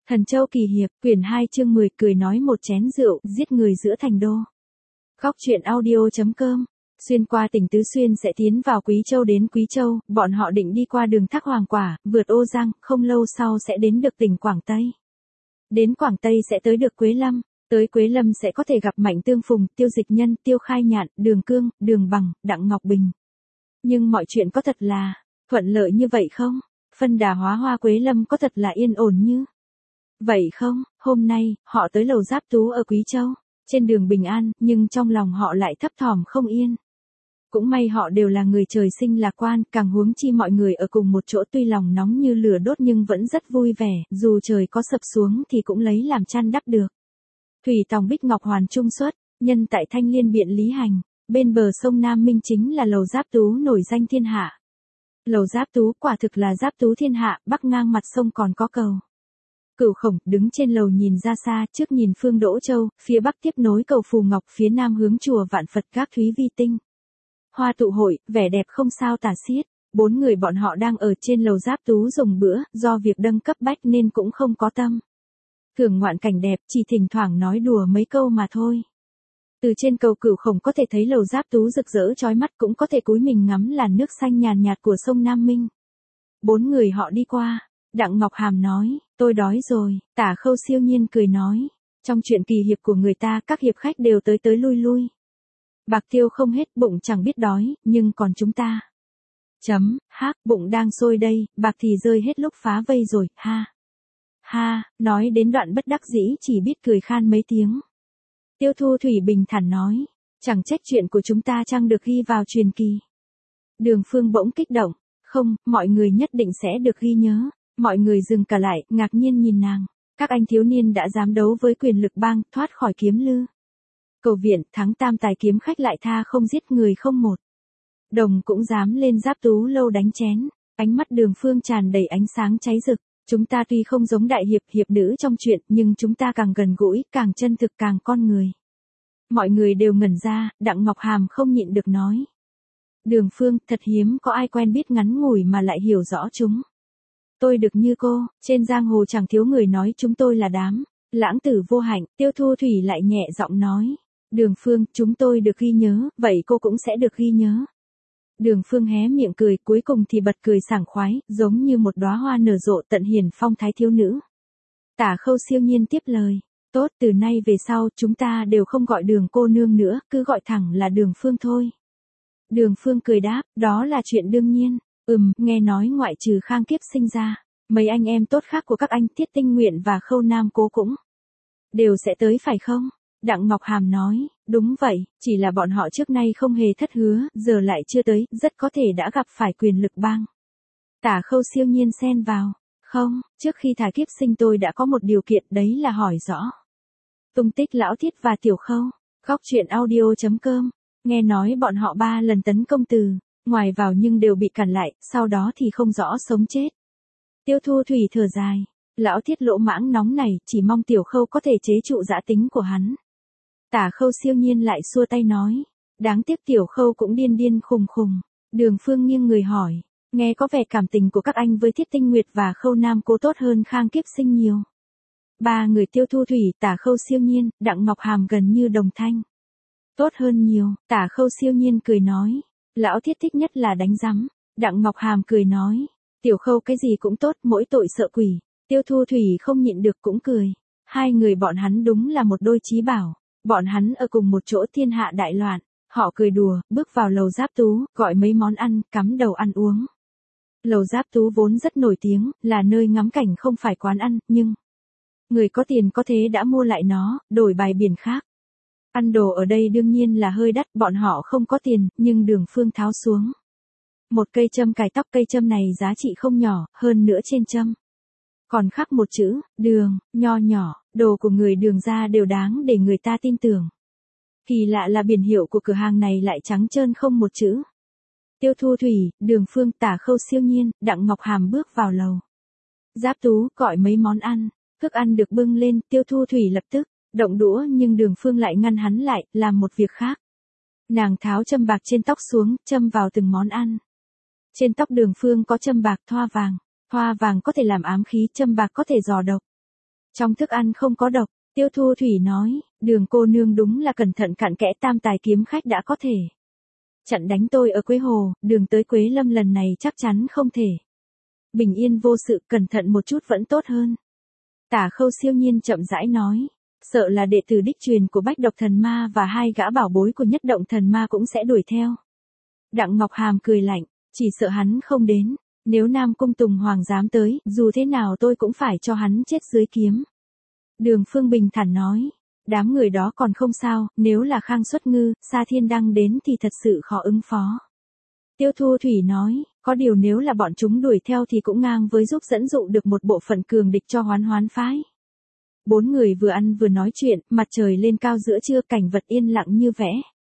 Thần Châu Kỳ Hiệp, quyển 2 chương 10, cười nói một chén rượu, giết người giữa thành đô. Góc truyện audio.com. Xuyên qua tỉnh Tứ Xuyên sẽ tiến vào Quý Châu. Đến Quý Châu, bọn họ định đi qua đường Thác Hoàng Quả, vượt Ô Giang, không lâu sau sẽ đến được tỉnh Quảng Tây. Đến Quảng Tây sẽ tới được Quế Lâm, tới Quế Lâm sẽ có thể gặp Mạnh Tương Phùng, Tiêu Dịch Nhân, Tiêu Khai Nhạn, Đường Cương, Đường Bằng, Đặng Ngọc Bình. Nhưng mọi chuyện có thật là thuận lợi như vậy không? Phân Đà Hóa Hoa Quế Lâm có thật là yên ổn như vậy không? Hôm nay, họ tới lầu Giáp Tú ở Quý Châu, trên đường bình an, nhưng trong lòng họ lại thấp thỏm không yên. Cũng may họ đều là người trời sinh lạc quan, càng huống chi mọi người ở cùng một chỗ tuy lòng nóng như lửa đốt nhưng vẫn rất vui vẻ, dù trời có sập xuống thì cũng lấy làm chăn đắp được. Thủy tòng Bích Ngọc Hoàn trung xuất, nhân tại Thanh Liên Biện Lý Hành, bên bờ sông Nam Minh chính là lầu Giáp Tú nổi danh thiên hạ. Lầu Giáp Tú quả thực là Giáp Tú thiên hạ, bắc ngang mặt sông còn có cầu Cửu Khổng, đứng trên lầu nhìn ra xa, trước nhìn Phương Đỗ Châu, phía bắc tiếp nối cầu Phù Ngọc, phía nam hướng chùa Vạn Phật Các Thúy Vi Tinh. Hoa tụ hội, vẻ đẹp không sao tả xiết. 4 người bọn họ đang ở trên lầu Giáp Tú dùng bữa, do việc đâng cấp bách nên cũng không có tâm thưởng ngoạn cảnh đẹp, chỉ thỉnh thoảng nói đùa mấy câu mà thôi. Từ trên cầu Cửu Khổng có thể thấy lầu Giáp Tú rực rỡ chói mắt, cũng có thể cúi mình ngắm làn nước xanh nhàn nhạt của sông Nam Minh. 4 người họ đi qua, Đặng Ngọc Hàm nói, tôi đói rồi. Tả Khâu siêu nhiên cười nói, trong chuyện kỳ hiệp của người ta các hiệp khách đều tới tới lui lui. Bạc tiêu không hết, bụng chẳng biết đói, nhưng còn chúng ta. Bụng đang sôi đây, bạc thì rơi hết lúc phá vây rồi, ha. Ha, nói đến đoạn bất đắc dĩ chỉ biết cười khan mấy tiếng. Tiêu Thu Thủy bình thản nói, chẳng trách chuyện của chúng ta chăng được ghi vào truyền kỳ. Đường Phương bỗng kích động, không, mọi người nhất định sẽ được ghi nhớ. Mọi người dừng cả lại, ngạc nhiên nhìn nàng. Các anh thiếu niên đã dám đấu với quyền lực bang, thoát khỏi kiếm lư cầu viện, thắng tam tài kiếm khách lại tha không giết người không một. Đồng cũng dám lên Giáp Tú lâu đánh chén. Ánh mắt Đường Phương tràn đầy ánh sáng cháy rực. Chúng ta tuy không giống đại hiệp nữ trong chuyện, nhưng chúng ta càng gần gũi, càng chân thực, càng con người. Mọi người đều ngẩn ra, Đặng Ngọc Hàm không nhịn được nói. Đường Phương, thật hiếm có ai quen biết ngắn ngủi mà lại hiểu rõ chúng. Tôi được như cô, trên giang hồ chẳng thiếu người nói chúng tôi là đám lãng tử vô hạnh. Tiêu Thu Thủy lại nhẹ giọng nói, Đường Phương, chúng tôi được ghi nhớ, vậy cô cũng sẽ được ghi nhớ. Đường Phương hé miệng cười, cuối cùng thì bật cười sảng khoái, giống như một đóa hoa nở rộ tận hiền phong thái thiếu nữ. Tả Khâu siêu nhiên tiếp lời, tốt, từ nay về sau chúng ta đều không gọi Đường cô nương nữa, cứ gọi thẳng là Đường Phương thôi. Đường Phương cười đáp, đó là chuyện đương nhiên. Nghe nói ngoại trừ Khang Kiếp sinh ra, mấy anh em tốt khác của các anh Tiết Tinh Nguyện và Khâu Nam Cố cũng đều sẽ tới phải không? Đặng Ngọc Hàm nói, đúng vậy, chỉ là bọn họ trước nay không hề thất hứa, giờ lại chưa tới, rất có thể đã gặp phải quyền lực bang. Tả Khâu siêu nhiên xen vào, không, trước khi thả Kiếp sinh tôi đã có một điều kiện, đấy là hỏi rõ tung tích Lão Thiết và Tiểu Khâu. Góc truyện audio.com. Nghe nói bọn họ 3 lần tấn công từ ngoài vào nhưng đều bị cản lại, sau đó thì không rõ sống chết. Tiêu Thu Thủy thở dài, Lão Thiết lỗ mãng nóng này, chỉ mong Tiểu Khâu có thể chế trụ dã tính của hắn. Tả Khâu siêu nhiên lại xua tay nói, đáng tiếc Tiểu Khâu cũng điên điên khùng khùng. Đường Phương nghiêng người hỏi, nghe có vẻ cảm tình của các anh với Thiết Tinh Nguyệt và Khâu Nam Cố tốt hơn Khang Kiếp sinh nhiều. 3 người Tiêu Thu Thủy, Tả Khâu siêu nhiên, Đặng Ngọc Hàm gần như đồng thanh. Tốt hơn nhiều. Tả Khâu siêu nhiên cười nói, Lão Thiết thích nhất là đánh rắm. Đặng Ngọc Hàm cười nói, Tiểu Khâu cái gì cũng tốt, mỗi tội sợ quỷ. Tiêu Thu Thủy không nhịn được cũng cười. Hai người bọn hắn đúng là một đôi chí bảo. Bọn hắn ở cùng một chỗ thiên hạ đại loạn. Họ cười đùa, bước vào lầu Giáp Tú, gọi mấy món ăn, cắm đầu ăn uống. Lầu Giáp Tú vốn rất nổi tiếng, là nơi ngắm cảnh không phải quán ăn, nhưng người có tiền có thế đã mua lại nó, đổi bài biển khác. Ăn đồ ở đây đương nhiên là hơi đắt, bọn họ không có tiền, nhưng Đường Phương tháo xuống một cây châm cài tóc, cây châm này giá trị không nhỏ, hơn nữa trên châm còn khắc một chữ, Đường, nho nhỏ, đồ của người Đường gia đều đáng để người ta tin tưởng. Kỳ lạ là biển hiệu của cửa hàng này lại trắng trơn không một chữ. Tiêu Thu Thủy, Đường Phương, Tả Khâu siêu nhiên, Đặng Ngọc Hàm bước vào lầu Giáp Tú, gọi mấy món ăn. Thức ăn được bưng lên, Tiêu Thu Thủy lập tức động đũa, nhưng Đường Phương lại ngăn hắn lại, làm một việc khác. Nàng tháo châm bạc trên tóc xuống, châm vào từng món ăn. Trên tóc Đường Phương có châm bạc thoa vàng. Thoa vàng có thể làm ám khí, châm bạc có thể dò độc. Trong thức ăn không có độc, Tiêu Thu Thủy nói, Đường cô nương đúng là cẩn thận cặn kẽ, tam tài kiếm khách đã có thể chặn đánh tôi ở Quế Hồ, đường tới Quế Lâm lần này chắc chắn không thể. Bình yên vô sự, cẩn thận một chút vẫn tốt hơn. Tả Khâu Siêu Nhiên chậm rãi nói, sợ là đệ tử đích truyền của Bách Độc Thần Ma và hai gã bảo bối của Nhất Động Thần Ma cũng sẽ đuổi theo. Đặng Ngọc Hàm cười lạnh, chỉ sợ hắn không đến, nếu Nam Cung Tùng Hoàng dám tới, dù thế nào tôi cũng phải cho hắn chết dưới kiếm. Đường Phương bình thản nói, đám người đó còn không sao, nếu là Khang Xuất Ngư, Sa Thiên Đăng đến thì thật sự khó ứng phó. Tiêu Thu Thủy nói, có điều nếu là bọn chúng đuổi theo thì cũng ngang với giúp dẫn dụ được một bộ phận cường địch cho Hoán Hoán phái. Bốn người vừa ăn vừa nói chuyện, mặt trời lên cao giữa trưa, cảnh vật yên lặng như vẽ.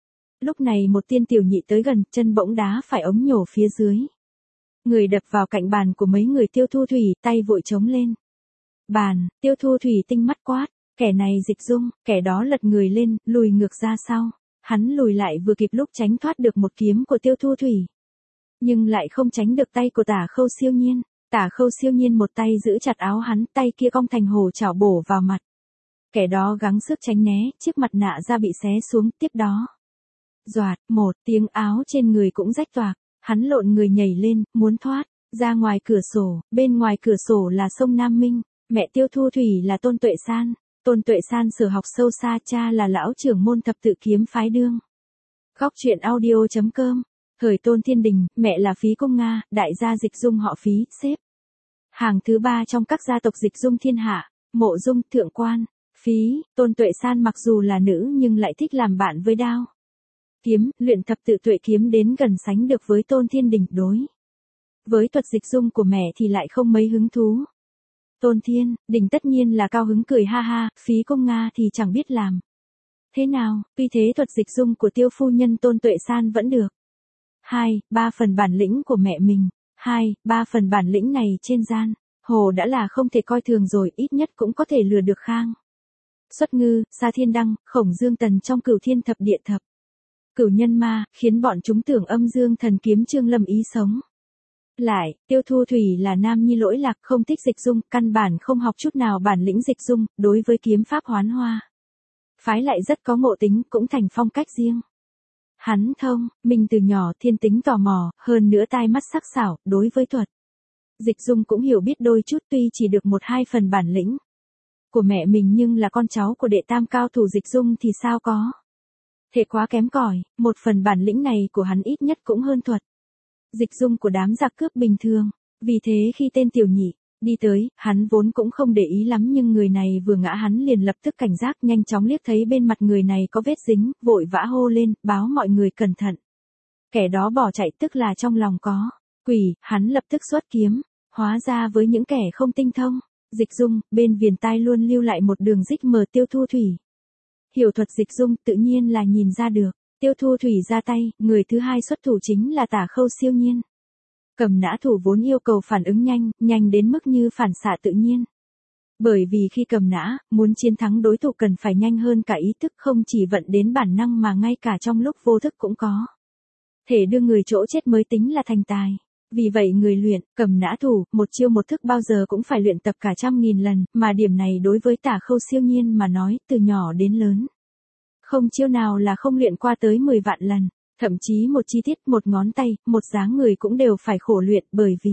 Lúc này một tiên tiểu nhị tới gần, chân bỗng đá phải ống nhổ phía dưới. Người đập vào cạnh bàn của mấy người Tiêu Thu Thủy, tay vội chống lên. Bàn, Tiêu Thu Thủy tinh mắt quát, kẻ này dịch dung, kẻ đó lật người lên, lùi ngược ra sau. Hắn lùi lại vừa kịp lúc tránh thoát được một kiếm của Tiêu Thu Thủy. Nhưng lại không tránh được tay của Tả Khâu Siêu Nhiên. Tả Khâu Siêu Nhiên một tay giữ chặt áo hắn, tay kia cong thành hổ chảo bổ vào mặt. Kẻ đó gắng sức tránh né, chiếc mặt nạ da bị xé xuống, tiếp đó. Doạt, một tiếng, áo trên người cũng rách toạc, hắn lộn người nhảy lên, muốn thoát, ra ngoài cửa sổ, bên ngoài cửa sổ là sông Nam Minh, mẹ Tiêu Thu Thủy là Tôn Tuệ San. Tôn Tuệ San sở học sâu xa, cha là lão trưởng môn thập tự kiếm phái đương. Góc truyện audio.com, thời Tôn Thiên Đình, mẹ là Phí Công Nga, đại gia dịch dung họ Phí, xếp hàng thứ 3 trong các gia tộc dịch dung thiên hạ, Mộ Dung, Thượng Quan, Phí. Tôn Tuệ San mặc dù là nữ nhưng lại thích làm bạn với đao kiếm, luyện thập tự tuệ kiếm đến gần sánh được với Tôn Thiên Đình, đối với thuật dịch dung của mẹ thì lại không mấy hứng thú. Tôn Thiên Đình tất nhiên là cao hứng cười ha ha, Phí Công Nga thì chẳng biết làm thế nào, tuy thế thuật dịch dung của Tiêu phu nhân Tôn Tuệ San vẫn được 2-3 phần bản lĩnh của mẹ mình, 2-3 phần bản lĩnh này trên gian hồ đã là không thể coi thường rồi, ít nhất cũng có thể lừa được Khang Xuất Ngư, Sa Thiên Đăng, Khổng Dương Tần trong Cửu Thiên Thập Địa Thập Cửu Nhân Ma, khiến bọn chúng tưởng Âm Dương Thần Kiếm Trương Lâm ý sống lại. Tiêu Thu Thủy là nam nhi lỗi lạc, không thích dịch dung, căn bản không học chút nào bản lĩnh dịch dung, đối với kiếm pháp Hoán Hoa phái lại rất có ngộ tính, cũng thành phong cách riêng. Hắn thông minh từ nhỏ, thiên tính tò mò, hơn nữa tai mắt sắc sảo, đối với thuật dịch dung cũng hiểu biết đôi chút, tuy chỉ được 1-2 phần bản lĩnh của mẹ mình nhưng là con cháu của đệ tam cao thủ dịch dung thì sao có thể quá kém cỏi, một phần bản lĩnh này của hắn ít nhất cũng hơn thuật dịch dung của đám giặc cướp bình thường. Vì thế khi tên tiểu nhị đi tới, hắn vốn cũng không để ý lắm nhưng người này vừa ngã hắn liền lập tức cảnh giác, nhanh chóng liếc thấy bên mặt người này có vết dính, vội vã hô lên, báo mọi người cẩn thận. Kẻ đó bỏ chạy, tức là trong lòng có quỷ, hắn lập tức xuất kiếm, hóa ra với những kẻ không tinh thông dịch dung, bên viền tai luôn lưu lại một đường rích mờ. Tiêu Thu Thủy hiểu thuật dịch dung, tự nhiên là nhìn ra được. Tiêu Thu Thủy ra tay, người thứ hai xuất thủ chính là Tả Khâu Siêu Nhiên. Cầm nã thủ vốn yêu cầu phản ứng nhanh, nhanh đến mức như phản xạ tự nhiên. Bởi vì khi cầm nã, muốn chiến thắng đối thủ cần phải nhanh hơn cả ý thức, không chỉ vận đến bản năng mà ngay cả trong lúc vô thức cũng có thể đưa người chỗ chết mới tính là thành tài. Vì vậy người luyện cầm nã thủ, một chiêu một thức bao giờ cũng phải luyện tập cả 100.000 lần, mà điểm này đối với Tả Khâu Siêu Nhiên mà nói, từ nhỏ đến lớn không chiêu nào là không luyện qua tới 10 vạn lần, thậm chí một chi tiết, một ngón tay, một dáng người cũng đều phải khổ luyện, bởi vì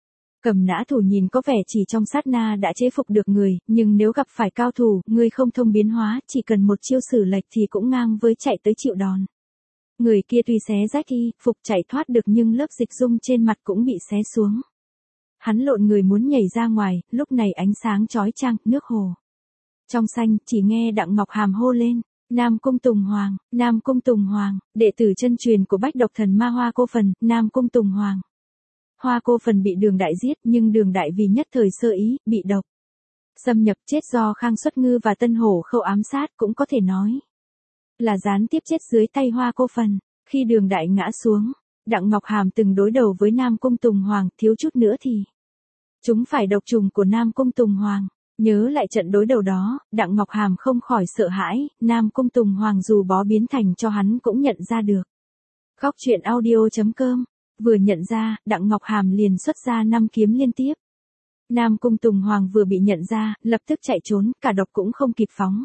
cầm nã thủ nhìn có vẻ chỉ trong sát na đã chế phục được người, nhưng nếu gặp phải cao thủ, người không thông biến hóa, chỉ cần một chiêu sử lệch thì cũng ngang với chạy tới chịu đòn. Người kia tuy xé rách y phục chạy thoát được nhưng lớp dịch dung trên mặt cũng bị xé xuống. Hắn lộn người muốn nhảy ra ngoài, lúc này ánh sáng chói chang, nước hồ trong xanh, chỉ nghe Đặng Ngọc Hàm hô lên. Nam Cung Tùng Hoàng, Nam Cung Tùng Hoàng, đệ tử chân truyền của Bách Độc Thần Ma Hoa Cô Phần, Nam Cung Tùng Hoàng. Hoa Cô Phần bị Đường Đại giết, nhưng Đường Đại vì nhất thời sơ ý, bị độc xâm nhập, chết do Khang Xuất Ngư và Tân Hổ Khâu ám sát, cũng có thể nói là gián tiếp chết dưới tay Hoa Cô Phần. Khi Đường Đại ngã xuống, Đặng Ngọc Hàm từng đối đầu với Nam Cung Tùng Hoàng, thiếu chút nữa thì chúng phải độc trùng của Nam Cung Tùng Hoàng. Nhớ lại trận đối đầu đó, Đặng Ngọc Hàm không khỏi sợ hãi, Nam Cung Tùng Hoàng dù bó biến thành cho hắn cũng nhận ra được. Góc truyện audio.com, vừa nhận ra, Đặng Ngọc Hàm liền xuất ra 5 kiếm liên tiếp. Nam Cung Tùng Hoàng vừa bị nhận ra, lập tức chạy trốn, cả độc cũng không kịp phóng.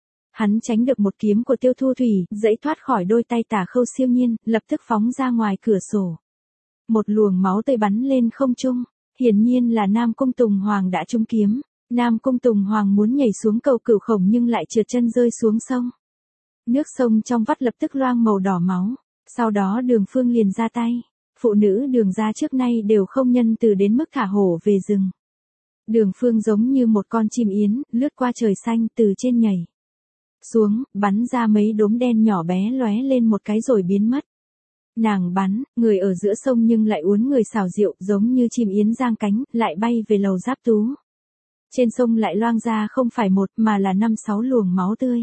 Hắn tránh được một kiếm của Tiêu Thu Thủy, dẫy thoát khỏi đôi tay Tả Khâu Siêu Nhiên, lập tức phóng ra ngoài cửa sổ. Một luồng máu tươi bắn lên không trung, hiển nhiên là Nam Cung Tùng Hoàng đã trúng kiếm. Nam Cung Tùng Hoàng muốn nhảy xuống cầu Cửu Khổng nhưng lại trượt chân rơi xuống sông. Nước sông trong vắt lập tức loang màu đỏ máu, sau đó Đường Phương liền ra tay. Phụ nữ Đường gia trước nay đều không nhân từ đến mức thả hổ về rừng. Đường Phương giống như một con chim yến, lướt qua trời xanh từ trên nhảy xuống, bắn ra mấy đốm đen nhỏ bé lóe lên một cái rồi biến mất. Nàng bắn, người ở giữa sông nhưng lại uốn người xảo diệu giống như chim yến giang cánh, lại bay về lầu Giáp Tú. Trên sông lại loang ra không phải một mà là 5-6 luồng máu tươi.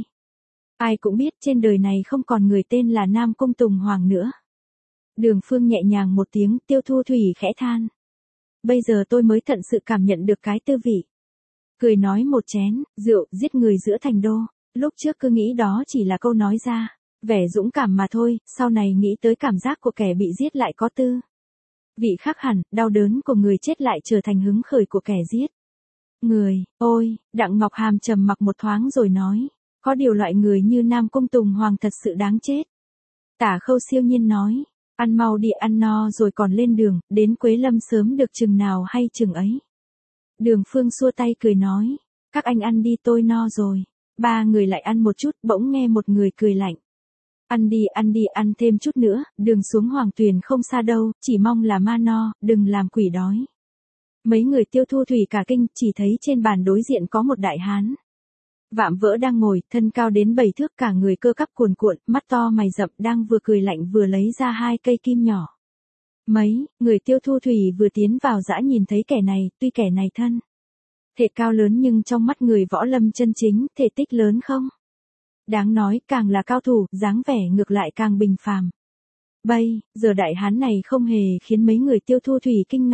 Ai cũng biết trên đời này không còn người tên là Nam Cung Tùng Hoàng nữa. Đường Phương nhẹ nhàng một tiếng, Tiêu Thu Thủy khẽ than. Bây giờ tôi mới thật sự cảm nhận được cái tư vị. Cười nói một chén, rượu, giết người giữa thành đô. Lúc trước cứ nghĩ đó chỉ là câu nói ra, vẻ dũng cảm mà thôi, sau này nghĩ tới cảm giác của kẻ bị giết lại có tư vị khác hẳn, đau đớn của người chết lại trở thành hứng khởi của kẻ giết người. Ôi, Đặng Ngọc Hàm trầm mặc một thoáng rồi nói, có điều loại người như Nam Cung Tùng Hoàng thật sự đáng chết. Tả Khâu Siêu Nhiên nói, ăn mau đi, ăn no rồi còn lên đường, đến Quế Lâm sớm được chừng nào hay chừng ấy. Đường Phương xua tay cười nói, các anh ăn đi, tôi no rồi. Ba người lại ăn một chút, bỗng nghe một người cười lạnh. Ăn đi, ăn thêm chút nữa, đường xuống Hoàng Tuyền không xa đâu, chỉ mong là ma no, đừng làm quỷ đói. Mấy người Tiêu Thu Thủy cả kinh, chỉ thấy trên bàn đối diện có một đại hán. Vạm vỡ đang ngồi, thân cao đến 7 thước, cả người cơ cắp cuồn cuộn, mắt to mày rậm, đang vừa cười lạnh vừa lấy ra 2 cây kim nhỏ. Mấy người Tiêu Thu Thủy vừa tiến vào dã nhìn thấy kẻ này, tuy kẻ này thân thể cao lớn nhưng trong mắt người võ lâm chân chính, thể tích lớn không? Đáng nói, càng là cao thủ, dáng vẻ ngược lại càng bình phàm. Bây giờ đại hán này không hề khiến mấy người Tiêu Thu Thủy kinh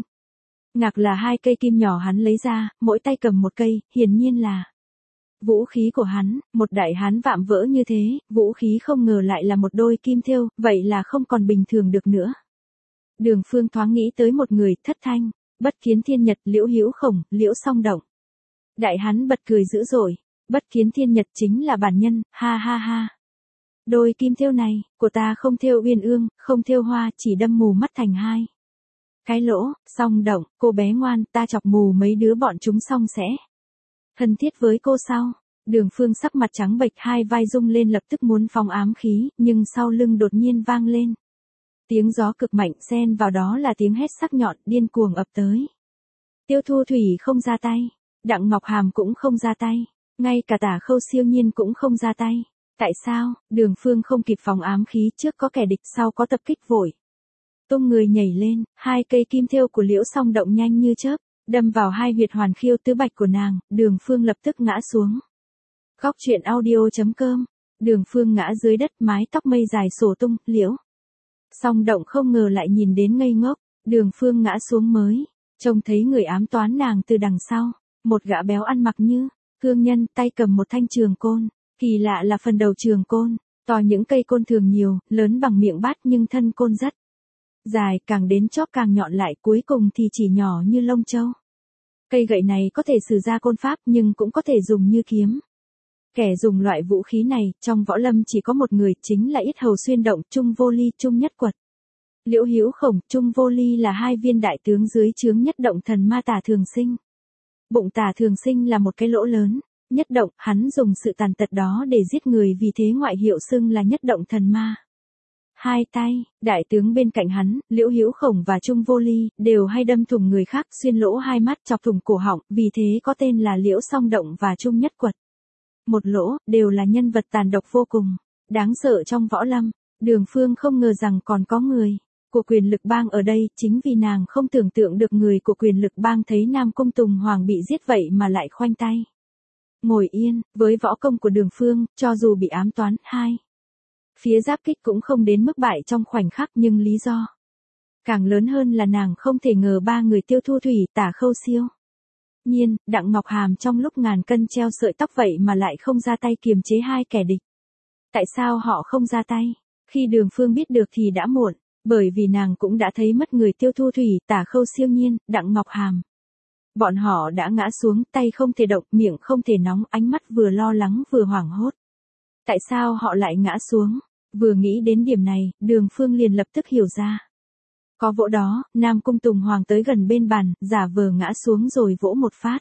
ngạc là 2 cây kim nhỏ hắn lấy ra, mỗi tay cầm một cây, hiển nhiên là vũ khí của hắn. Một đại hán vạm vỡ như thế, vũ khí không ngờ lại là một đôi kim thêu, vậy là không còn bình thường được nữa. Đường Phương thoáng nghĩ tới một người, Thất Thanh, Bất Kiến Thiên Nhật, Liễu Hữu Khổng, Liễu Song Động. Đại hán bật cười dữ dội, Bất Kiến Thiên Nhật chính là bản nhân, ha ha ha. Đôi kim thêu này, của ta không thêu uyên ương, không thêu hoa, chỉ đâm mù mắt thành 2 cái lỗ. Song Động, cô bé ngoan, ta chọc mù mấy đứa bọn chúng xong sẽ thân thiết với cô sau. Đường Phương sắc mặt trắng bệch, 2 vai rung lên lập tức muốn phóng ám khí, nhưng sau lưng đột nhiên vang lên tiếng gió cực mạnh, xen vào đó là tiếng hét sắc nhọn, điên cuồng ập tới. Tiêu Thu Thủy không ra tay, Đặng Ngọc Hàm cũng không ra tay, ngay cả Tả Khâu Siêu Nhiên cũng không ra tay. Tại sao? Đường Phương không kịp phòng ám khí, trước có kẻ địch sau có tập kích vội. Tung người nhảy lên, 2 cây kim thêu của Liễu Song Động nhanh như chớp, đâm vào 2 huyệt hoàn khiêu tứ bạch của nàng, Đường Phương lập tức ngã xuống. Góc truyện audio.com, Đường Phương ngã dưới đất, mái tóc mây dài xổ tung, Liễu Song Động không ngờ lại nhìn đến ngây ngốc. Đường Phương ngã xuống mới trông thấy người ám toán nàng từ đằng sau, một gã béo ăn mặc như cương nhân, tay cầm một thanh trường côn. Kỳ lạ là phần đầu trường côn to những cây côn thường nhiều, lớn bằng miệng bát nhưng thân côn rất dài, càng đến chóp càng nhọn lại, cuối cùng thì chỉ nhỏ như lông châu. Cây gậy này có thể sử ra côn pháp nhưng cũng có thể dùng như kiếm. Kẻ dùng loại vũ khí này, trong võ lâm chỉ có một người, chính là Yết Hầu Xuyên Động, Trung Vô Ly, Trung Nhất Quật. Liễu Hữu Khổng, Trung Vô Ly là 2 viên đại tướng dưới trướng Nhất Động thần ma Tả Thường Sinh. Bụng Tả Thường Sinh là một cái lỗ lớn. Nhất Động, hắn dùng sự tàn tật đó để giết người, vì thế ngoại hiệu xưng là Nhất Động thần ma. 2 tay, đại tướng bên cạnh hắn, Liễu Hữu Khổng và Trung Vô Ly, đều hay đâm thủng người khác, xuyên lỗ 2 mắt, chọc thủng cổ họng, vì thế có tên là Liễu Song Động và Trung Nhất Quật. Một lỗ, đều là nhân vật tàn độc vô cùng, đáng sợ trong võ lâm. Đường Phương không ngờ rằng còn có người của Quyền Lực Bang ở đây, chính vì nàng không tưởng tượng được người của Quyền Lực Bang thấy Nam Cung Tùng Hoàng bị giết vậy mà lại khoanh tay ngồi yên. Với võ công của Đường Phương, cho dù bị ám toán, 2 phía giáp kích cũng không đến mức bại trong khoảnh khắc, nhưng lý do càng lớn hơn là nàng không thể ngờ 3 người Tiêu Thu Thủy, Tả Khâu Siêu Nhiên, Đặng Ngọc Hàm trong lúc ngàn cân treo sợi tóc vậy mà lại không ra tay kiềm chế 2 kẻ địch. Tại sao họ không ra tay? Khi Đường Phương biết được thì đã muộn, bởi vì nàng cũng đã thấy mất người Tiêu Thu Thủy, Tả Khâu Siêu Nhiên, Đặng Ngọc Hàm. Bọn họ đã ngã xuống, tay không thể động, miệng không thể nóng, ánh mắt vừa lo lắng vừa hoảng hốt. Tại sao họ lại ngã xuống? Vừa nghĩ đến điểm này, Đường Phương liền lập tức hiểu ra. Có vỗ đó, Nam Cung Tùng Hoàng tới gần bên bàn, giả vờ ngã xuống rồi vỗ một phát.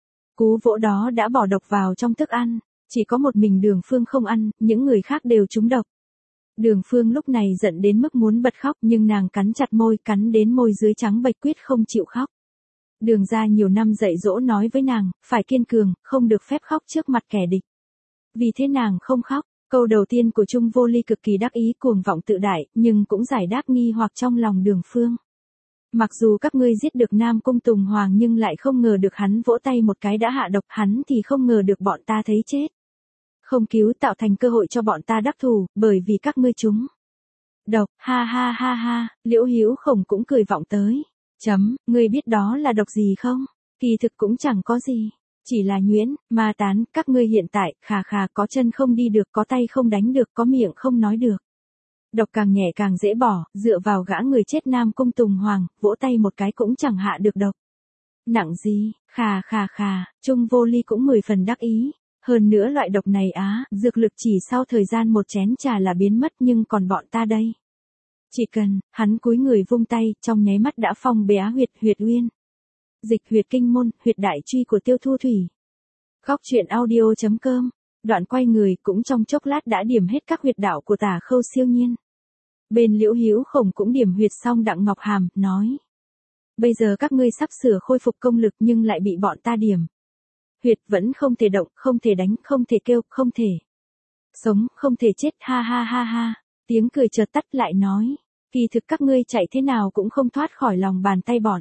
Cú vỗ đó đã bỏ độc vào trong thức ăn, chỉ có một mình Đường Phương không ăn, những người khác đều trúng độc. Đường Phương lúc này giận đến mức muốn bật khóc, nhưng nàng cắn chặt môi, cắn đến môi dưới trắng bệch quyết không chịu khóc. Đường gia nhiều năm dạy dỗ nói với nàng, phải kiên cường, không được phép khóc trước mặt kẻ địch. Vì thế nàng không khóc. Câu đầu tiên của Trung Vô Ly cực kỳ đắc ý, cuồng vọng tự đại, nhưng cũng giải đáp nghi hoặc trong lòng Đường Phương. Mặc dù các ngươi giết được Nam Cung Tùng Hoàng nhưng lại không ngờ được hắn vỗ tay một cái đã hạ độc, hắn thì không ngờ được bọn ta thấy chết. Không cứu tạo thành cơ hội cho bọn ta đắc thù, bởi vì các ngươi trúng độc, ha ha ha ha, Liễu Hữu Khổng cũng cười vọng tới. Ngươi biết đó là độc gì không? Kỳ thực cũng chẳng có gì. Chỉ là nhuyễn, ma tán, các ngươi hiện tại, khà khà, có chân không đi được, có tay không đánh được, có miệng không nói được. Độc càng nhẹ càng dễ bỏ, dựa vào gã người chết Nam Cung Tùng Hoàng, vỗ tay một cái cũng chẳng hạ được độc. Nặng gì, khà khà khà, Trung Vô Ly cũng 10 phần đắc ý. Hơn nữa loại độc này dược lực chỉ sau thời gian một chén trà là biến mất, nhưng còn bọn ta đây. Chỉ cần, hắn cúi người vung tay, trong nháy mắt đã phong bế huyệt uyên. Dịch huyệt kinh môn, huyệt đại truy của Tiêu Thu Thủy. Góc truyện audio.com. Đoạn quay người cũng trong chốc lát đã điểm hết các huyệt đạo của Tả Khâu siêu nhiên. Bên Liễu Hữu Khổng cũng điểm huyệt xong, Đặng Ngọc Hàm nói: bây giờ các ngươi sắp sửa khôi phục công lực nhưng lại bị bọn ta điểm huyệt, vẫn không thể động, không thể đánh, không thể kêu, không thể sống, không thể chết, ha ha ha ha. Tiếng cười chợt tắt lại nói: kỳ thực các ngươi chạy thế nào cũng không thoát khỏi lòng bàn tay bọn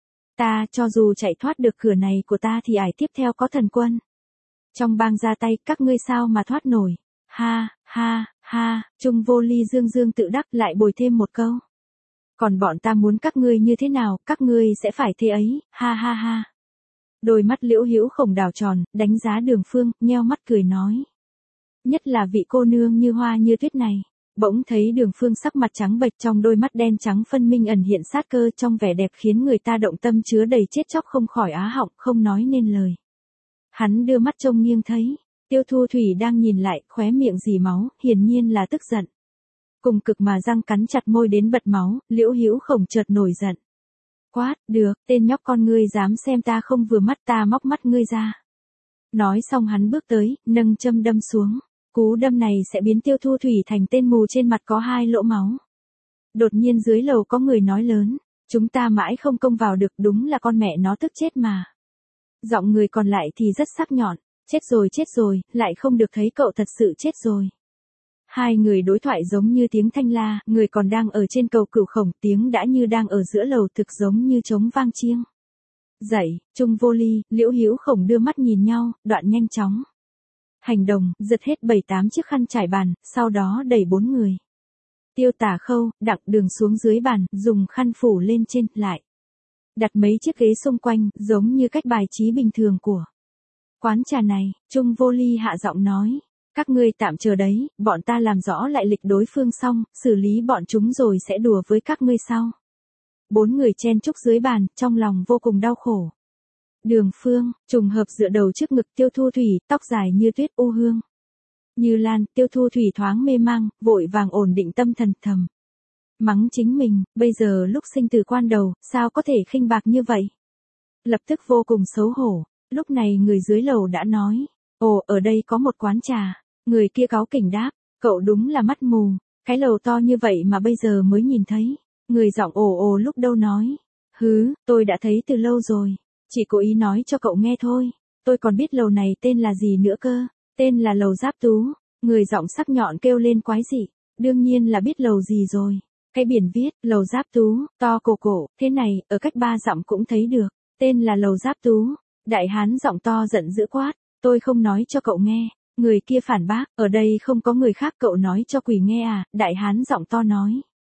ta, cho dù chạy thoát được cửa này của ta thì ải tiếp theo có thần quân trong bang ra tay, các ngươi sao mà thoát nổi. Ha, ha, ha, Trung Vô Ly dương dương tự đắc lại bồi thêm một câu: còn bọn ta muốn các ngươi như thế nào, các ngươi sẽ phải thế ấy, ha ha ha. Đôi mắt Liễu Hữu Khổng đảo tròn, đánh giá Đường Phương, nheo mắt cười nói: nhất là vị cô nương như hoa như tuyết này. Bỗng thấy Đường Phương sắc mặt trắng bệch, trong đôi mắt đen trắng phân minh ẩn hiện sát cơ, trong vẻ đẹp khiến người ta động tâm chứa đầy chết chóc không khỏi á họng, không nói nên lời. Hắn đưa mắt trông nghiêng thấy, Tiêu Thu Thủy đang nhìn lại, khóe miệng rỉ máu, hiển nhiên là tức giận. Cùng cực mà răng cắn chặt môi đến bật máu, Liễu Hữu Khổng chợt nổi giận. Quát: được, tên nhóc con ngươi dám xem ta không vừa mắt, ta móc mắt ngươi ra. Nói xong hắn bước tới, nâng châm đâm xuống. Cú đâm này sẽ biến Tiêu Thu Thủy thành tên mù, trên mặt có 2 lỗ máu. Đột nhiên dưới lầu có người nói lớn: chúng ta mãi không công vào được, đúng là con mẹ nó tức chết mà. Giọng người còn lại thì rất sắc nhọn: chết rồi, lại không được thấy cậu thật sự chết rồi. Hai người đối thoại giống như tiếng thanh la, người còn đang ở trên cầu Cửu Khổng, tiếng đã như đang ở giữa lầu, thực giống như trống vang chiêng. Dậy, Trung Vô Ly, Liễu Hữu Khổng đưa mắt nhìn nhau, đoạn nhanh chóng hành động, giật hết 7-8 chiếc khăn trải bàn, sau đó đẩy 4 người. Tiêu Tả Khâu, Đặng Đường xuống dưới bàn, dùng khăn phủ lên trên, lại đặt mấy chiếc ghế xung quanh, giống như cách bài trí bình thường của quán trà này. Trung Vô Ly hạ giọng nói: các ngươi tạm chờ đấy, bọn ta làm rõ lại lịch đối phương xong, xử lý bọn chúng rồi sẽ đùa với các ngươi sau. 4 người chen chúc dưới bàn, trong lòng vô cùng đau khổ. Đường Phương, trùng hợp dựa đầu trước ngực Tiêu Thu Thủy, tóc dài như tuyết u hương như lan. Tiêu Thu Thủy thoáng mê mang, vội vàng ổn định tâm thần, thầm mắng chính mình, bây giờ lúc sinh tử quan đầu, sao có thể khinh bạc như vậy. Lập tức vô cùng xấu hổ. Lúc này người dưới lầu đã nói: ồ, ở đây có một quán trà. Người kia cáu kỉnh đáp: cậu đúng là mắt mù, cái lầu to như vậy mà bây giờ mới nhìn thấy. Người giọng ồ ồ lúc đâu nói: hứ, tôi đã thấy từ lâu rồi, chỉ cố ý nói cho cậu nghe thôi. Tôi còn biết lầu này tên là gì nữa cơ, tên là lầu Giáp Tú. Người giọng sắc nhọn kêu lên quái dị: đương nhiên là biết lầu gì rồi. Cái biển viết lầu Giáp Tú, to cổ, thế này, ở cách 3 dặm cũng thấy được. Tên là lầu Giáp Tú. Đại hán giọng to giận dữ quát: tôi không nói cho cậu nghe. Người kia phản bác: ở đây không có người khác, cậu nói cho quỷ nghe à. Đại hán giọng to nói: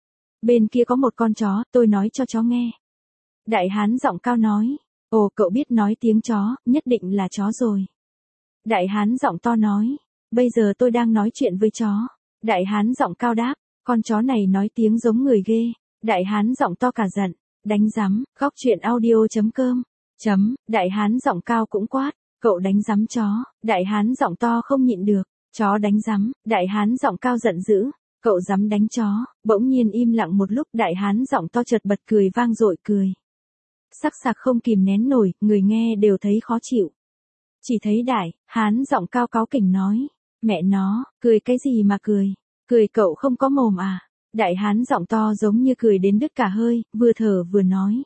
bên kia có một con chó, tôi nói cho chó nghe. Đại hán giọng cao nói: ồ, cậu biết nói tiếng chó, nhất định là chó rồi. Đại hán giọng to nói: bây giờ tôi đang nói chuyện với chó. Đại hán giọng cao đáp: con chó này nói tiếng giống người ghê. Đại hán giọng to cả giận: đánh rắm. Góc truyện audio.com Đại hán giọng cao cũng quát, cậu đánh rắm chó, đại hán giọng to không nhịn được, chó đánh rắm, đại hán giọng cao giận dữ, cậu dám đánh chó, bỗng nhiên im lặng một lúc đại hán giọng to chợt bật cười vang dội cười. Sắc sặc không kìm nén nổi, người nghe đều thấy khó chịu. Chỉ thấy đại hán giọng cao cáu kỉnh nói, mẹ nó, cười cái gì mà cười, cười cậu không có mồm à? Đại hán giọng to giống như cười đến đứt cả hơi, vừa thở vừa nói.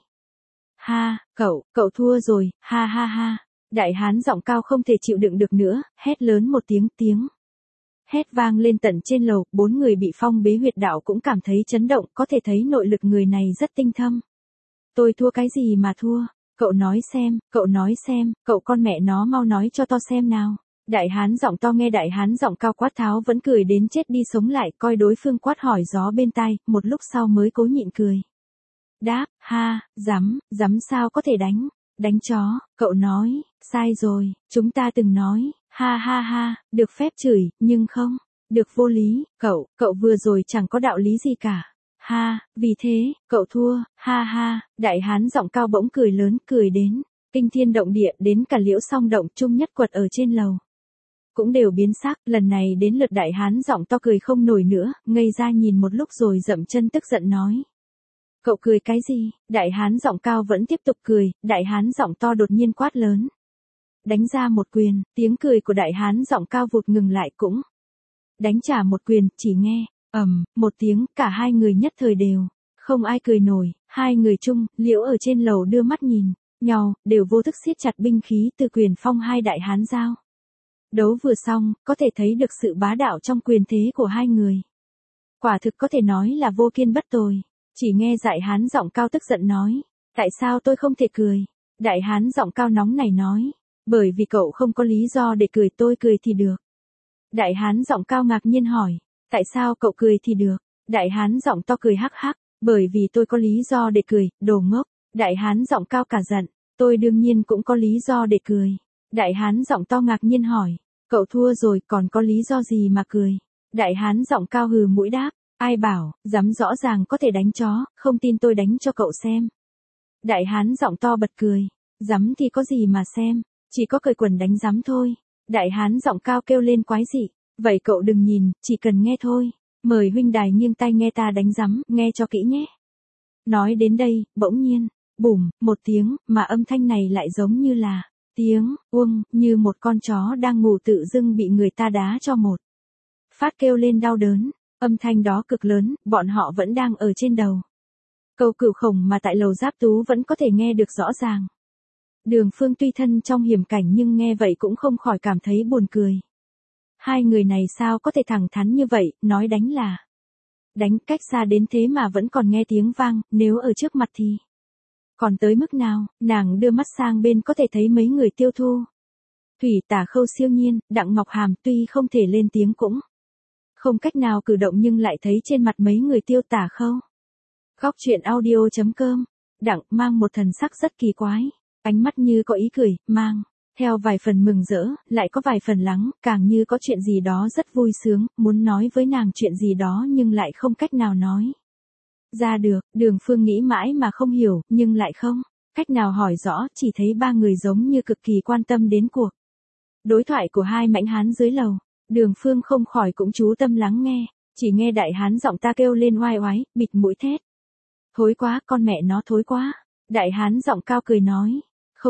Ha, cậu thua rồi, ha ha ha. Đại hán giọng cao không thể chịu đựng được nữa, hét lớn một tiếng. Hét vang lên tận trên lầu, 4 người bị phong bế huyệt đạo cũng cảm thấy chấn động, có thể thấy nội lực người này rất tinh thâm. Tôi thua cái gì mà thua? Cậu nói xem, cậu con mẹ nó mau nói cho to xem nào. Đại hán giọng to nghe đại hán giọng cao quát tháo vẫn cười đến chết đi sống lại, coi đối phương quát hỏi gió bên tai, một lúc sau mới cố nhịn cười. Đáp, ha, dám sao có thể đánh chó, cậu nói, sai rồi, chúng ta từng nói, ha ha ha, được phép chửi, nhưng không, được vô lý, cậu vừa rồi chẳng có đạo lý gì cả. Ha, vì thế, cậu thua, ha ha, đại hán giọng cao bỗng cười lớn, cười đến, kinh thiên động địa, đến cả Liễu Song Động Trung Nhất Quật ở trên lầu. Cũng đều biến sắc, lần này đến lượt đại hán giọng to cười không nổi nữa, ngây ra nhìn một lúc rồi dậm chân tức giận nói. Cậu cười cái gì? Đại hán giọng cao vẫn tiếp tục cười, đại hán giọng to đột nhiên quát lớn. Đánh ra một quyền, tiếng cười của đại hán giọng cao vụt ngừng lại cũng. Đánh trả một quyền, chỉ nghe, một tiếng, cả hai người nhất thời đều. Không ai cười nổi, hai người chung, Liễu ở trên lầu đưa mắt nhìn, nhau, đều vô thức siết chặt binh khí từ quyền phong hai đại hán giao. Đấu vừa xong, có thể thấy được sự bá đạo trong quyền thế của hai người. Quả thực có thể nói là vô kiên bất tồi. Chỉ nghe đại hán giọng cao tức giận nói, tại sao tôi không thể cười? Đại hán giọng cao nóng này nói, bởi vì cậu không có lý do để cười, tôi cười thì được. Đại hán giọng cao ngạc nhiên hỏi, tại sao cậu cười thì được? Đại hán giọng to cười hắc hắc, bởi vì tôi có lý do để cười, đồ ngốc. Đại hán giọng cao cả giận, tôi đương nhiên cũng có lý do để cười. Đại hán giọng to ngạc nhiên hỏi, cậu thua rồi còn có lý do gì mà cười? Đại hán giọng cao hừ mũi đáp, ai bảo, dám rõ ràng có thể đánh chó, không tin tôi đánh cho cậu xem. Đại hán giọng to bật cười, dám thì có gì mà xem, chỉ có cởi quần đánh dám thôi. Đại hán giọng cao kêu lên quái dị, vậy cậu đừng nhìn, chỉ cần nghe thôi. Mời huynh đài nghiêng tai nghe ta đánh dám, nghe cho kỹ nhé. Nói đến đây, bỗng nhiên, bùm, một tiếng, mà âm thanh này lại giống như là tiếng uông, như một con chó đang ngủ tự dưng bị người ta đá cho một phát kêu lên đau đớn. Âm thanh đó cực lớn, bọn họ vẫn đang ở trên đầu cầu Cửu Khổng mà tại lầu Giáp Tú vẫn có thể nghe được rõ ràng. Đường Phương tuy thân trong hiểm cảnh nhưng nghe vậy cũng không khỏi cảm thấy buồn cười. Hai người này sao có thể thẳng thắn như vậy, nói đánh là đánh, cách xa đến thế mà vẫn còn nghe tiếng vang, nếu ở trước mặt thì còn tới mức nào? Nàng đưa mắt sang bên có thể thấy mấy người Tiêu Thu, Thủy Tả Khâu, Siêu Nhiên, Đặng Ngọc Hàm tuy không thể lên tiếng cũng không cách nào cử động nhưng lại thấy trên mặt mấy người Tiêu Tả Khâu. Góc truyện audio.com, Đặng mang một thần sắc rất kỳ quái, ánh mắt như có ý cười, mang theo vài phần mừng rỡ, lại có vài phần lắng, càng như có chuyện gì đó rất vui sướng, muốn nói với nàng chuyện gì đó nhưng lại không cách nào nói ra được. Đường Phương nghĩ mãi mà không hiểu, nhưng lại không cách nào hỏi rõ, chỉ thấy ba người giống như cực kỳ quan tâm đến cuộc đối thoại của hai mãnh hán dưới lầu. Đường Phương không khỏi cũng chú tâm lắng nghe, chỉ nghe đại hán giọng ta kêu lên oai oái, bịt mũi thét. Thối quá, con mẹ nó thối quá. Đại hán giọng cao cười nói,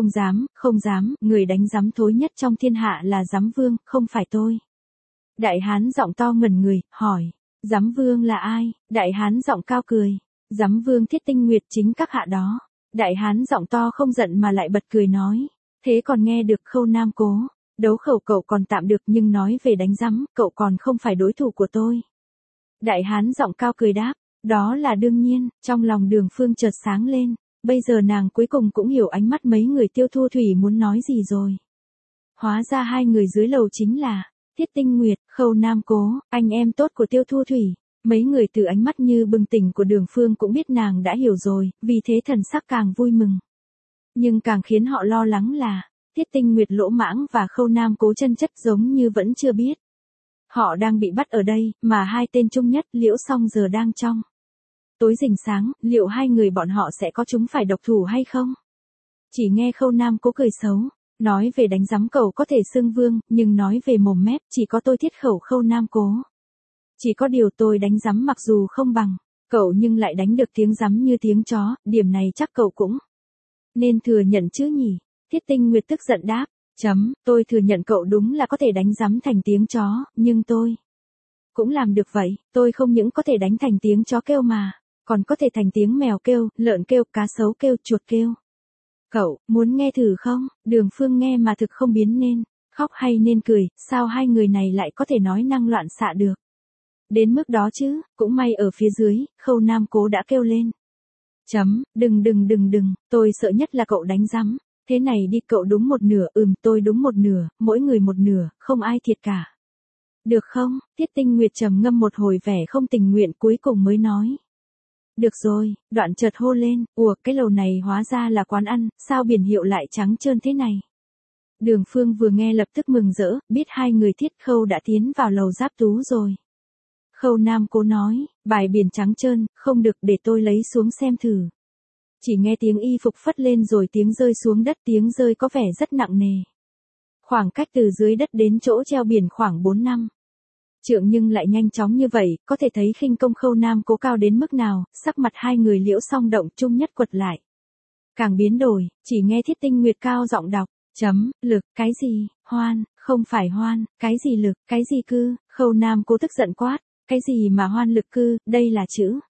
không dám, người đánh giám thối nhất trong thiên hạ là giám vương, không phải tôi. Đại hán giọng to ngẩn người, hỏi, giám vương là ai? Đại hán giọng cao cười, giám vương Thiết Tinh Nguyệt chính các hạ đó. Đại hán giọng to không giận mà lại bật cười nói, thế còn nghe được Khâu Nam Cố. Đấu khẩu cậu còn tạm được nhưng nói về đánh giám, cậu còn không phải đối thủ của tôi. Đại hán giọng cao cười đáp, đó là đương nhiên. Trong lòng Đường Phương chợt sáng lên, bây giờ nàng cuối cùng cũng hiểu ánh mắt mấy người Tiêu Thu Thủy muốn nói gì rồi. Hóa ra hai người dưới lầu chính là Thiết Tinh Nguyệt, Khâu Nam Cố, anh em tốt của Tiêu Thu Thủy. Mấy người từ ánh mắt như bừng tỉnh của Đường Phương cũng biết nàng đã hiểu rồi, vì thế thần sắc càng vui mừng. Nhưng càng khiến họ lo lắng là Thiết Tinh Nguyệt lỗ mãng và Khâu Nam Cố chân chất giống như vẫn chưa biết. Họ đang bị bắt ở đây, mà hai tên Trung Nhất, Liễu Song giờ đang trong tối rình sáng, liệu hai người bọn họ sẽ có chúng phải độc thủ hay không? Chỉ nghe Khâu Nam Cố cười xấu, nói về đánh giám cậu có thể xưng vương, nhưng nói về mồm mép chỉ có tôi thiết khẩu Khâu Nam Cố. Chỉ có điều tôi đánh giám mặc dù không bằng cậu nhưng lại đánh được tiếng giám như tiếng chó, điểm này chắc cậu cũng nên thừa nhận chứ nhỉ. Thiết Tinh Nguyệt tức giận đáp, tôi thừa nhận cậu đúng là có thể đánh giám thành tiếng chó, nhưng tôi cũng làm được vậy, tôi không những có thể đánh thành tiếng chó kêu mà, còn có thể thành tiếng mèo kêu, lợn kêu, cá sấu kêu, chuột kêu. Cậu, muốn nghe thử không? Đường Phương nghe mà thực không biến nên khóc hay nên cười, sao hai người này lại có thể nói năng loạn xạ được. Đến mức đó chứ, cũng may ở phía dưới, Khâu Nam Cố đã kêu lên. Đừng, tôi sợ nhất là cậu đánh giám. Thế này đi, cậu đúng một nửa, tôi đúng một nửa, mỗi người một nửa, không ai thiệt cả. Được không? Thiết Tinh Nguyệt trầm ngâm một hồi vẻ không tình nguyện cuối cùng mới nói. Được rồi, đoạn chợt hô lên, cái lầu này hóa ra là quán ăn, sao biển hiệu lại trắng trơn thế này? Đường Phương vừa nghe lập tức mừng rỡ, biết hai người Thiết Khâu đã tiến vào lầu Giáp Tú rồi. Khâu Nam Cố nói, bài biển trắng trơn, không được, để tôi lấy xuống xem thử. Chỉ nghe tiếng y phục phất lên rồi tiếng rơi xuống đất, tiếng rơi có vẻ rất nặng nề. Khoảng cách từ dưới đất đến chỗ treo biển khoảng 4 năm. Trượng nhưng lại nhanh chóng như vậy, có thể thấy khinh công Khâu Nam Cố cao đến mức nào, sắc mặt hai người Liễu Song Động chung nhất quật lại. Càng biến đổi, chỉ nghe Thiết Tinh Nguyệt cao giọng đọc, lực, cái gì, hoan, không phải hoan, cái gì lực, cái gì cư, Khâu Nam Cố tức giận quát, cái gì mà hoan lực cư, đây là chữ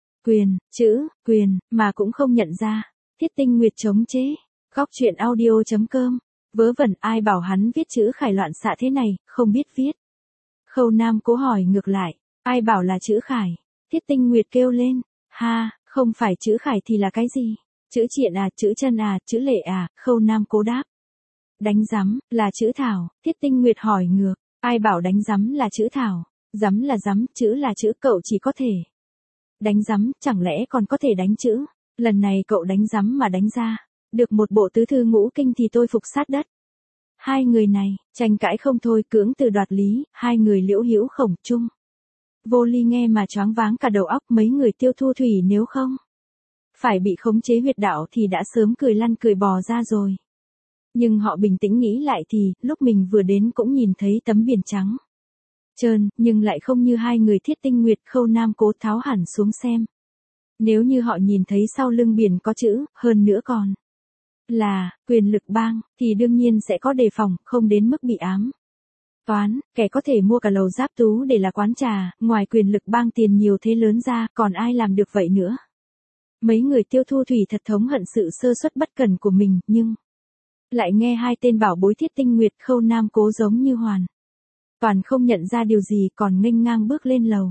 quyền, mà cũng không nhận ra. Thiết Tinh Nguyệt chống chế, góc truyện audio.com, vớ vẩn ai bảo hắn viết chữ khải loạn xạ thế này, không biết viết. Khâu Nam Cố hỏi ngược lại, ai bảo là chữ khải? Thiết Tinh Nguyệt kêu lên, không phải chữ khải thì là cái gì? Chữ triện à, chữ chân à, chữ lệ à? Khâu Nam Cố đáp. Đánh giám, là chữ thảo. Thiết Tinh Nguyệt hỏi ngược, ai bảo đánh giám là chữ thảo? Giám là giám, chữ là chữ, cậu chỉ có thể đánh giám, chẳng lẽ còn có thể đánh chữ? Lần này cậu đánh giám mà đánh ra được một bộ tứ thư ngũ kinh thì tôi phục sát đất. Hai người này tranh cãi không thôi, cưỡng từ đoạt lý, hai người Liễu Hữu Khổng chung. Vô Ly nghe mà choáng váng cả đầu óc, mấy người Tiêu Thu Thủy nếu không phải bị khống chế huyệt đạo thì đã sớm cười lăn cười bò ra rồi. Nhưng họ bình tĩnh nghĩ lại thì, lúc mình vừa đến cũng nhìn thấy tấm biển trắng trơn, nhưng lại không như hai người Thiết Tinh Nguyệt. Khâu Nam Cố tháo hẳn xuống xem. Nếu như họ nhìn thấy sau lưng biển có chữ, hơn nữa còn là quyền lực bang, thì đương nhiên sẽ có đề phòng, không đến mức bị ám toán. Kẻ có thể mua cả lầu Giáp Tú để là quán trà, ngoài quyền lực bang tiền nhiều thế lớn ra, còn ai làm được vậy nữa. Mấy người Tiêu Thu Thủy thật thống hận sự sơ suất bất cẩn của mình, nhưng lại nghe hai tên bảo bối Thiết Tinh Nguyệt, Khâu Nam Cố giống như hoàn toàn không nhận ra điều gì, còn nghênh ngang bước lên lầu.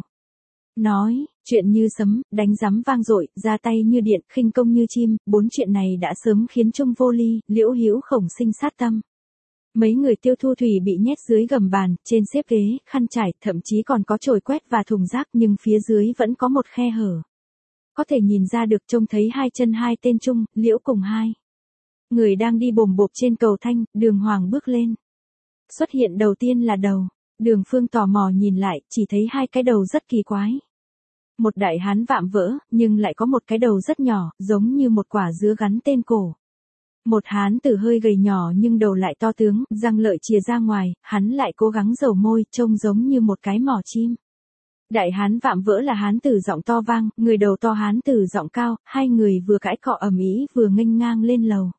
Nói, chuyện như sấm, đánh giám vang dội, ra tay như điện, khinh công như chim, 4 chuyện này đã sớm khiến Trung Vô Ly, Liễu Hữu Khổng sinh sát tâm. Mấy người Tiêu Thu Thủy bị nhét dưới gầm bàn, trên xếp ghế, khăn trải, thậm chí còn có chổi quét và thùng rác, nhưng phía dưới vẫn có một khe hở. Có thể nhìn ra được, trông thấy hai chân hai tên Trung, Liễu cùng hai người đang đi bồm bộp trên cầu thang. Đường Hoàng bước lên. Xuất hiện đầu tiên là đầu. Đường Phương tò mò nhìn lại, chỉ thấy hai cái đầu rất kỳ quái. Một đại hán vạm vỡ, nhưng lại có một cái đầu rất nhỏ, giống như một quả dứa gắn tên cổ. Một hán tử hơi gầy nhỏ nhưng đầu lại to tướng, răng lợi chìa ra ngoài, hắn lại cố gắng rầu môi, trông giống như một cái mỏ chim. Đại hán vạm vỡ là hán tử giọng to vang, người đầu to hán tử giọng cao, hai người vừa cãi cọ ầm ĩ vừa nghênh ngang lên lầu.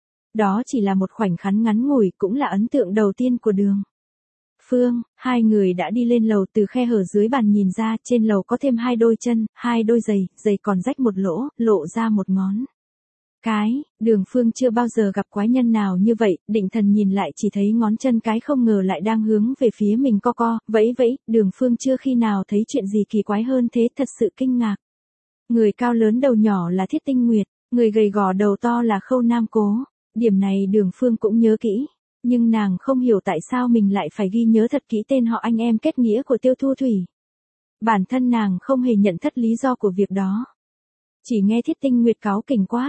Đó chỉ là một khoảnh khắc ngắn ngủi, cũng là ấn tượng đầu tiên của Đường Phương. Hai người đã đi lên lầu, từ khe hở dưới bàn nhìn ra, trên lầu có thêm hai đôi chân, hai đôi giày, giày còn rách một lỗ, lộ ra một ngón cái. Đường Phương chưa bao giờ gặp quái nhân nào như vậy, định thần nhìn lại chỉ thấy ngón chân cái không ngờ lại đang hướng về phía mình co, vẫy. Đường Phương chưa khi nào thấy chuyện gì kỳ quái hơn thế, thật sự kinh ngạc. Người cao lớn đầu nhỏ là Thiết Tinh Nguyệt, người gầy gò đầu to là Khâu Nam Cố. Điểm này Đường Phương cũng nhớ kỹ, nhưng nàng không hiểu tại sao mình lại phải ghi nhớ thật kỹ tên họ anh em kết nghĩa của Tiêu Thu Thủy. Bản thân nàng không hề nhận thất lý do của việc đó. Chỉ nghe Thiết Tinh Nguyệt cáu kỉnh quát,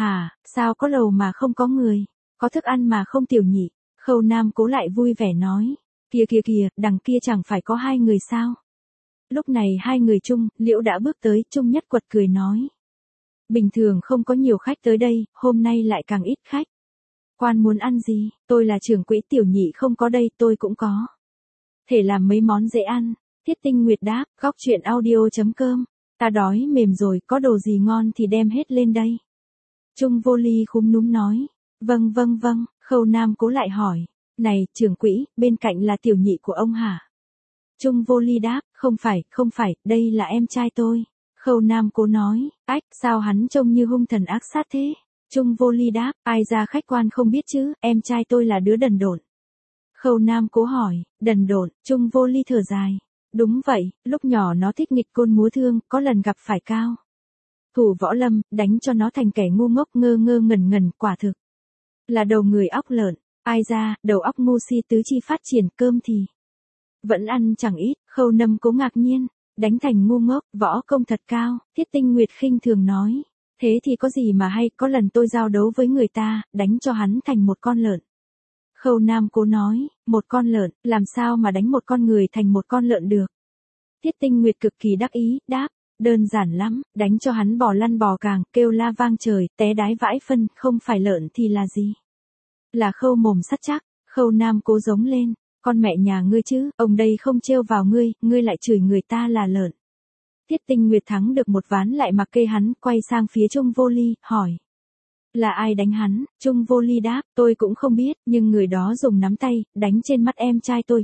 sao có lầu mà không có người, có thức ăn mà không tiểu nhị. Khâu Nam Cố lại vui vẻ nói, kìa, đằng kia chẳng phải có hai người sao. Lúc này hai người Trung, Liễu đã bước tới, Trung nhất quật cười nói. Bình thường không có nhiều khách tới đây, hôm nay lại càng ít khách. Quan muốn ăn gì? Tôi là trưởng quỹ, Tiểu Nhị không có đây, tôi cũng có thể làm mấy món dễ ăn. Thiết Tinh Nguyệt đáp, góc chuyện audio.com. Ta đói mềm rồi, có đồ gì ngon thì đem hết lên đây. Trung Vô Ly khúm núm nói. Vâng. Khâu Nam Cố lại hỏi. Này, trưởng quỹ, bên cạnh là tiểu nhị của ông hả? Trung Vô Ly đáp, không phải, đây là em trai tôi. Khâu Nam Cố nói, ách, sao hắn trông như hung thần ác sát thế? Trung Vô Ly đáp, ai ra khách quan không biết chứ, em trai tôi là đứa đần độn. Khâu Nam Cố hỏi, đần độn? Trung Vô Ly thở dài. Đúng vậy, lúc nhỏ nó thích nghịch côn múa thương, có lần gặp phải cao thủ võ lâm, đánh cho nó thành kẻ ngu ngốc ngơ ngẩn, quả thực là đầu người óc lợn. Ai ra, đầu óc ngu si tứ chi phát triển, cơm thì vẫn ăn chẳng ít. Khâu Nam Cố ngạc nhiên, đánh thành ngu ngốc, võ công thật cao. Thiết Tinh Nguyệt khinh thường nói, thế thì có gì mà hay, có lần tôi giao đấu với người ta, đánh cho hắn thành một con lợn. Khâu Nam Cố nói, một con lợn, làm sao mà đánh một con người thành một con lợn được? Thiết Tinh Nguyệt cực kỳ đắc ý, đáp, đơn giản lắm, đánh cho hắn bò lăn bò càng, kêu la vang trời, té đái vãi phân, không phải lợn thì là gì? Là khâu mồm sắt chắc. Khâu Nam Cố giống lên, con mẹ nhà ngươi chứ, ông đây không trêu vào ngươi lại chửi người ta là lợn. Thiết Tinh Nguyệt thắng được một ván lại mặc kê hắn, quay sang phía Trung Vô Ly, hỏi. Là ai đánh hắn? Trung Vô Ly đáp, tôi cũng không biết, nhưng người đó dùng nắm tay, đánh trên mắt em trai tôi,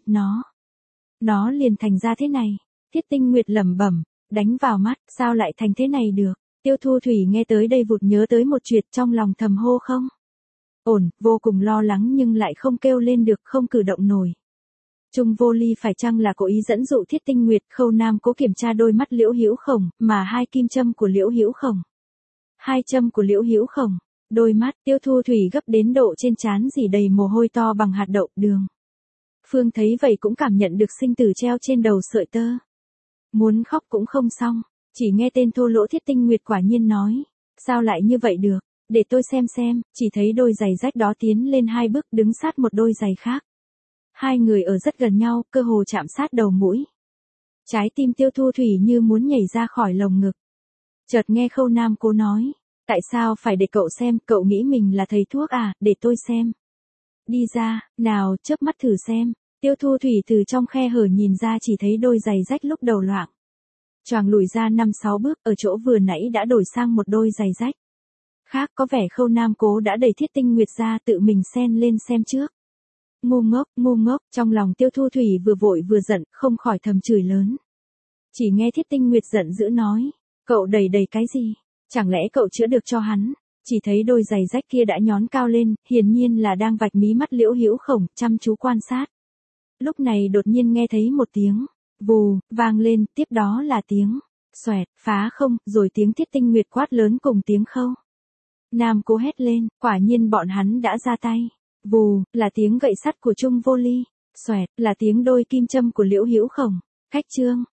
nó liền thành ra thế này. Thiết Tinh Nguyệt lẩm bẩm, đánh vào mắt, sao lại thành thế này được? Tiêu Thu Thủy nghe tới đây vụt nhớ tới một chuyện, trong lòng thầm hô không ổn, vô cùng lo lắng nhưng lại không kêu lên được, không cử động nổi. Trung Vô Ly phải chăng là cố ý dẫn dụ Thiết Tinh Nguyệt? Khâu Nam Cố kiểm tra đôi mắt Liễu Hữu Khổng, mà hai kim châm của Liễu Hữu Khổng. Hai châm của Liễu Hữu Khổng. Đôi mắt Tiêu Thu Thủy gấp đến độ trên trán rỉ đầy mồ hôi to bằng hạt đậu. Đường Phương thấy vậy cũng cảm nhận được sinh tử treo trên đầu sợi tơ. Muốn khóc cũng không xong, chỉ nghe tên thô lỗ Thiết Tinh Nguyệt quả nhiên nói. Sao lại như vậy được? Để tôi xem, chỉ thấy đôi giày rách đó tiến lên hai bước đứng sát một đôi giày khác. Hai người ở rất gần nhau, cơ hồ chạm sát đầu mũi. Trái tim Tiêu Thu Thủy như muốn nhảy ra khỏi lồng ngực. Chợt nghe Khâu Nam Cố nói. Tại sao phải để cậu xem, cậu nghĩ mình là thầy thuốc à, để tôi xem. Đi ra, nào, chớp mắt thử xem. Tiêu Thu Thủy từ trong khe hở nhìn ra chỉ thấy đôi giày rách lúc đầu loạng. Choàng lùi ra 5-6 bước, ở chỗ vừa nãy đã đổi sang một đôi giày rách khác. Có vẻ Khâu Nam Cố đã đẩy Thiết Tinh Nguyệt ra, tự mình xen lên xem trước. Ngu ngốc, trong lòng Tiêu Thu Thủy vừa vội vừa giận, không khỏi thầm chửi lớn. Chỉ nghe Thiết Tinh Nguyệt giận dữ nói, cậu đẩy cái gì? Chẳng lẽ cậu chữa được cho hắn? Chỉ thấy đôi giày rách kia đã nhón cao lên, hiển nhiên là đang vạch mí mắt Liễu Hữu Khổng, chăm chú quan sát. Lúc này đột nhiên nghe thấy một tiếng vù vang lên, tiếp đó là tiếng xoẹt phá không, rồi tiếng Thiết Tinh Nguyệt quát lớn cùng tiếng Khâu Nam Cố hét lên, quả nhiên bọn hắn đã ra tay. Vù là tiếng gậy sắt của Trung Vô Ly, xoẹt là tiếng đôi kim châm của Liễu Hữu Khổng. Khách trương,